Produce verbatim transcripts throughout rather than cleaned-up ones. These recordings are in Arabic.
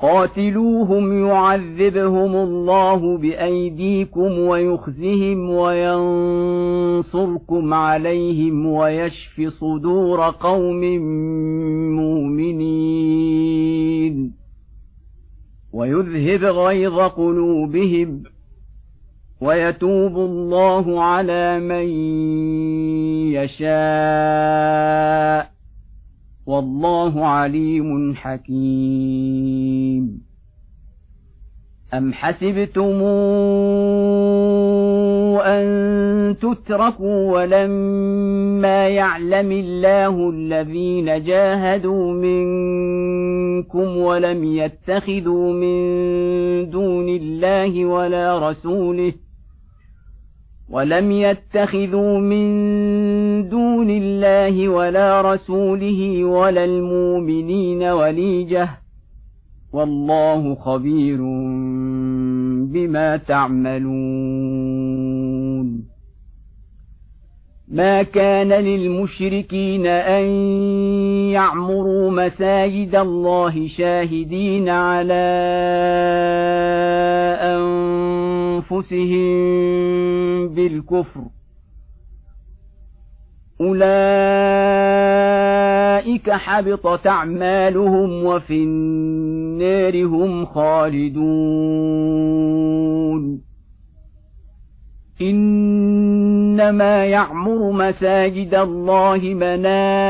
قاتلوهم يعذبهم الله بأيديكم ويخزهم وينصركم عليهم ويشف صدور قوم مؤمنين ويذهب غيظ قلوبهم ويتوب الله على من يشاء والله عليم حكيم. أم حسبتم أن تتركوا ولما يعلم الله الذين جاهدوا منكم ولم يتخذوا من دون الله ولا رسوله ولم يتخذوا من دون الله ولا رسوله ولا المؤمنين وليجة والله خبير بما تعملون. ما كان للمشركين أن يعمروا مساجد الله شاهدين على أنفسهم بالكفر أولئك حبطت أعمالهم وفي النار هم خالدون. إنما يعمر مساجد الله من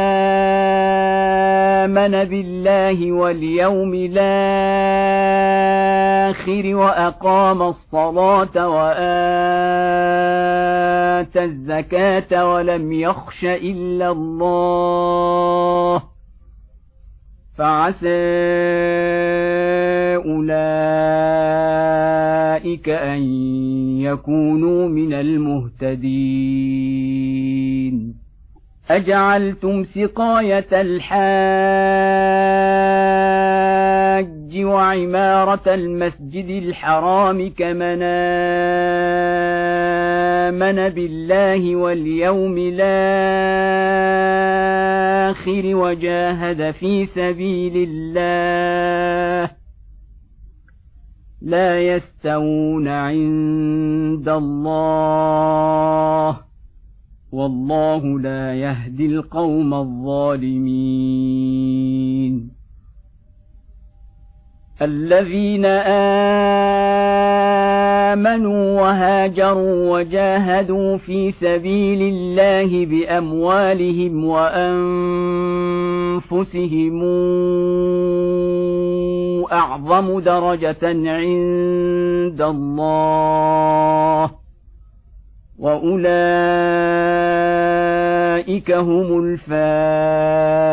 آمن بالله واليوم الآخر وأقام الصلاة وآتى الزكاة ولم يخش إلا الله فعسى أولئك أن يكونوا من المهتدين. أجعلتم سقاية الحاج وعمارة المسجد الحرام كمن آمن بالله واليوم الآخر وجاهد في سبيل الله لا يستوون عند الله والله لا يهدي القوم الظالمين. الذين آمنوا وهاجروا وجاهدوا في سبيل الله بأموالهم وأنفسهم أعظم درجة عند الله وأولئك هم الفائزون.